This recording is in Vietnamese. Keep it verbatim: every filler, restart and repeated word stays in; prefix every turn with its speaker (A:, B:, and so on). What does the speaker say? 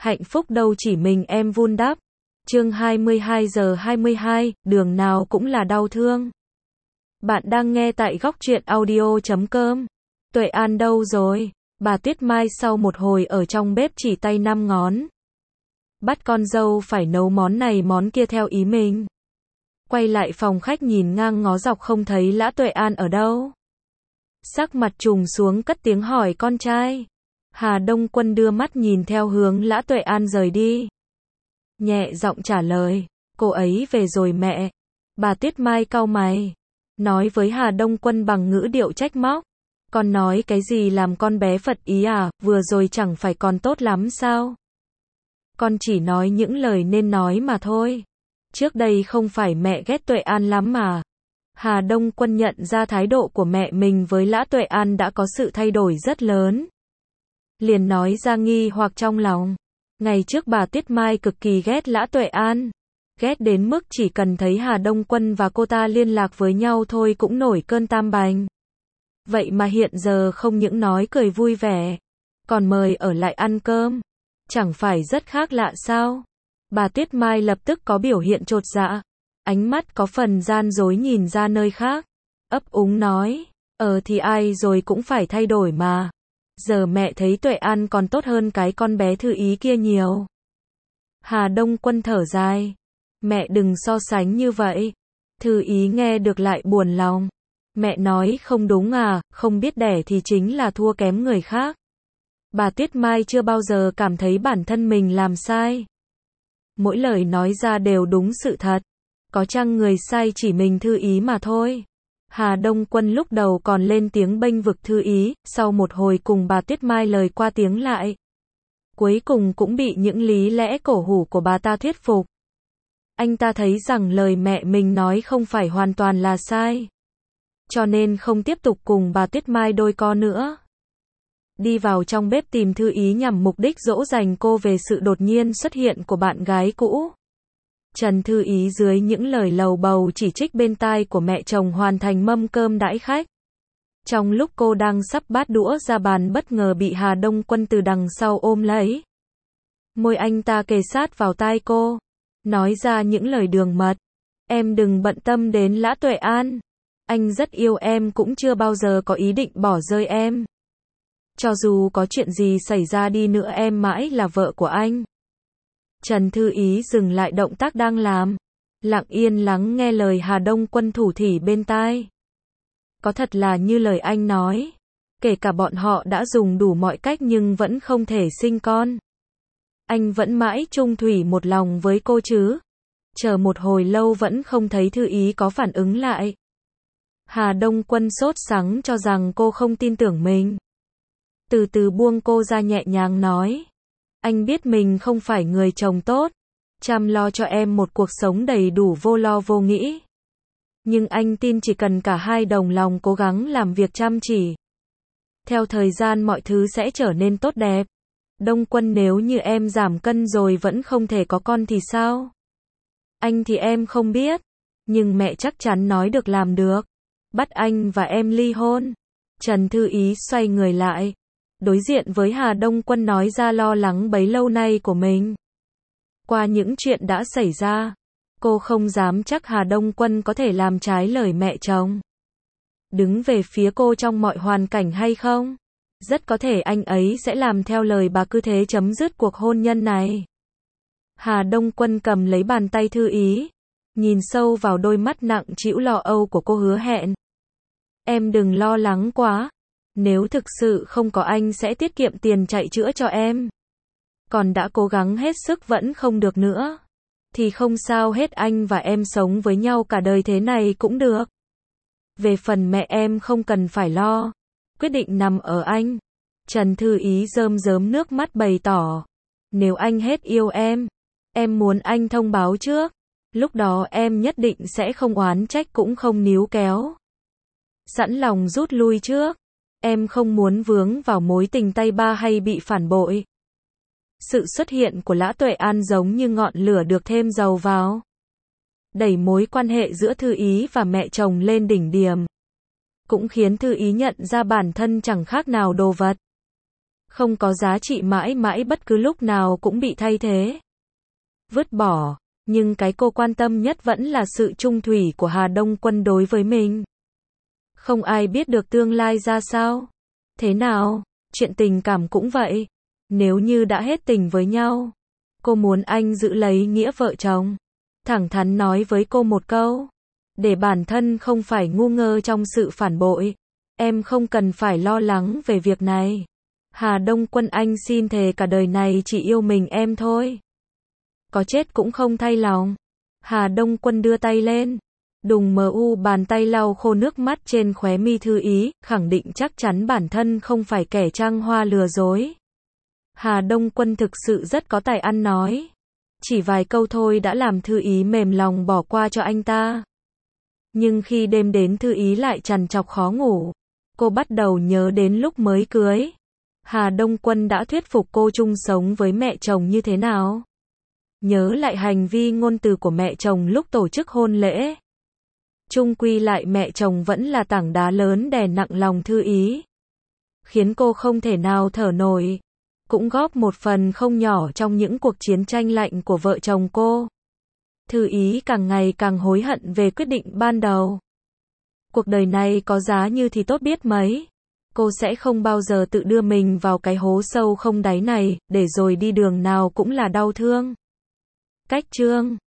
A: hạnh phúc đâu chỉ mình em vun đắp. Chương hai mươi hai giờ hai mươi hai, đường nào cũng là đau thương. Bạn đang nghe tại góc truyện audio chấm com. Tuệ An đâu rồi? Bà Tuyết Mai sau một hồi ở trong bếp chỉ tay năm ngón. Bắt con dâu phải nấu món này món kia theo ý mình. Quay lại phòng khách nhìn ngang ngó dọc không thấy Lã Tuệ An ở đâu. Sắc mặt trùng xuống cất tiếng hỏi con trai. Hà Đông Quân đưa mắt nhìn theo hướng Lã Tuệ An rời đi. Nhẹ giọng trả lời, cô ấy về rồi mẹ. Bà Tuyết Mai cau mày, nói với Hà Đông Quân bằng ngữ điệu trách móc. Con nói cái gì làm con bé phật ý à, vừa rồi chẳng phải còn tốt lắm sao? Con chỉ nói những lời nên nói mà thôi. Trước đây không phải mẹ ghét Tuệ An lắm mà. Hà Đông Quân nhận ra thái độ của mẹ mình với Lã Tuệ An đã có sự thay đổi rất lớn. Liền nói ra nghi hoặc trong lòng. Ngày trước bà Tuyết Mai cực kỳ ghét Lã Tuệ An. Ghét đến mức chỉ cần thấy Hà Đông Quân và cô ta liên lạc với nhau thôi cũng nổi cơn tam bành. Vậy mà hiện giờ không những nói cười vui vẻ, còn mời ở lại ăn cơm. Chẳng phải rất khác lạ sao? Bà Tuyết Mai lập tức có biểu hiện chột dạ. Ánh mắt có phần gian dối nhìn ra nơi khác. Ấp úng nói, ờ thì ai rồi cũng phải thay đổi mà. Giờ mẹ thấy Tuệ An còn tốt hơn cái con bé Thư Ý kia nhiều. Hà Đông Quân thở dài. Mẹ đừng so sánh như vậy. Thư Ý nghe được lại buồn lòng. Mẹ nói không đúng à, không biết đẻ thì chính là thua kém người khác. Bà Tuyết Mai chưa bao giờ cảm thấy bản thân mình làm sai. Mỗi lời nói ra đều đúng sự thật. Có chăng người sai chỉ mình Thư Ý mà thôi. Hà Đông Quân lúc đầu còn lên tiếng bênh vực Thư Ý, sau một hồi cùng bà Tuyết Mai lời qua tiếng lại. Cuối cùng cũng bị những lý lẽ cổ hủ của bà ta thuyết phục. Anh ta thấy rằng lời mẹ mình nói không phải hoàn toàn là sai. Cho nên không tiếp tục cùng bà Tuyết Mai đôi co nữa. Đi vào trong bếp tìm Thư Ý nhằm mục đích dỗ dành cô về sự đột nhiên xuất hiện của bạn gái cũ. Trần Thư Ý dưới những lời lầu bầu chỉ trích bên tai của mẹ chồng hoàn thành mâm cơm đãi khách. Trong lúc cô đang sắp bát đũa ra bàn bất ngờ bị Hà Đông Quân từ đằng sau ôm lấy. Môi anh ta kề sát vào tai cô, nói ra những lời đường mật. Em đừng bận tâm đến Lã Tuệ An. Anh rất yêu em cũng chưa bao giờ có ý định bỏ rơi em. Cho dù có chuyện gì xảy ra đi nữa em mãi là vợ của anh. Trần Thư Ý dừng lại động tác đang làm, lặng yên lắng nghe lời Hà Đông Quân thủ thỉ bên tai. Có thật là như lời anh nói, kể cả bọn họ đã dùng đủ mọi cách nhưng vẫn không thể sinh con. Anh vẫn mãi chung thủy một lòng với cô chứ? Chờ một hồi lâu vẫn không thấy Thư Ý có phản ứng lại. Hà Đông Quân sốt sắng cho rằng cô không tin tưởng mình. Từ từ buông cô ra nhẹ nhàng nói. Anh biết mình không phải người chồng tốt, chăm lo cho em một cuộc sống đầy đủ vô lo vô nghĩ. Nhưng anh tin chỉ cần cả hai đồng lòng cố gắng làm việc chăm chỉ. Theo thời gian mọi thứ sẽ trở nên tốt đẹp. Đông Quân nếu như em giảm cân rồi vẫn không thể có con thì sao? Anh thì em không biết. Nhưng mẹ chắc chắn nói được làm được. Bắt anh và em ly hôn. Trần Thư Ý xoay người lại. Đối diện với Hà Đông Quân nói ra lo lắng bấy lâu nay của mình. Qua những chuyện đã xảy ra, cô không dám chắc Hà Đông Quân có thể làm trái lời mẹ chồng. Đứng về phía cô trong mọi hoàn cảnh hay không? Rất có thể anh ấy sẽ làm theo lời bà cứ thế chấm dứt cuộc hôn nhân này. Hà Đông Quân cầm lấy bàn tay Thư Ý, nhìn sâu vào đôi mắt nặng trĩu lo âu của cô hứa hẹn. Em đừng lo lắng quá. Nếu thực sự không có anh sẽ tiết kiệm tiền chạy chữa cho em. Còn đã cố gắng hết sức vẫn không được nữa. Thì không sao hết anh và em sống với nhau cả đời thế này cũng được. Về phần mẹ em không cần phải lo. Quyết định nằm ở anh. Trần Thư Ý rơm rớm nước mắt bày tỏ. Nếu anh hết yêu em, em muốn anh thông báo trước. Lúc đó em nhất định sẽ không oán trách cũng không níu kéo. Sẵn lòng rút lui trước. Em không muốn vướng vào mối tình tay ba hay bị phản bội. Sự xuất hiện của Lã Tuệ An giống như ngọn lửa được thêm dầu vào. Đẩy mối quan hệ giữa Thư Ý và mẹ chồng lên đỉnh điểm. Cũng khiến Thư Ý nhận ra bản thân chẳng khác nào đồ vật. Không có giá trị mãi mãi bất cứ lúc nào cũng bị thay thế, vứt bỏ. Nhưng cái cô quan tâm nhất vẫn là sự trung thủy của Hà Đông Quân đối với mình. Không ai biết được tương lai ra sao. Thế nào, chuyện tình cảm cũng vậy. Nếu như đã hết tình với nhau, cô muốn anh giữ lấy nghĩa vợ chồng. Thẳng thắn nói với cô một câu, để bản thân không phải ngu ngơ trong sự phản bội. Em không cần phải lo lắng về việc này. Hà Đông Quân, anh xin thề cả đời này chỉ yêu mình em thôi. Có chết cũng không thay lòng. Hà Đông Quân đưa tay lên, đùng mu bàn tay lau khô nước mắt trên khóe mi Thư Ý, khẳng định chắc chắn bản thân không phải kẻ trăng hoa lừa dối. Hà Đông Quân thực sự rất có tài ăn nói. Chỉ vài câu thôi đã làm Thư Ý mềm lòng bỏ qua cho anh ta. Nhưng khi đêm đến Thư Ý lại trằn trọc khó ngủ. Cô bắt đầu nhớ đến lúc mới cưới. Hà Đông Quân đã thuyết phục cô chung sống với mẹ chồng như thế nào. Nhớ lại hành vi ngôn từ của mẹ chồng lúc tổ chức hôn lễ. Chung quy lại mẹ chồng vẫn là tảng đá lớn đè nặng lòng Thư Ý. Khiến cô không thể nào thở nổi. Cũng góp một phần không nhỏ trong những cuộc chiến tranh lạnh của vợ chồng cô. Thư Ý càng ngày càng hối hận về quyết định ban đầu. Cuộc đời này có giá như thì tốt biết mấy. Cô sẽ không bao giờ tự đưa mình vào cái hố sâu không đáy này, để rồi đi đường nào cũng là đau thương. Cách chương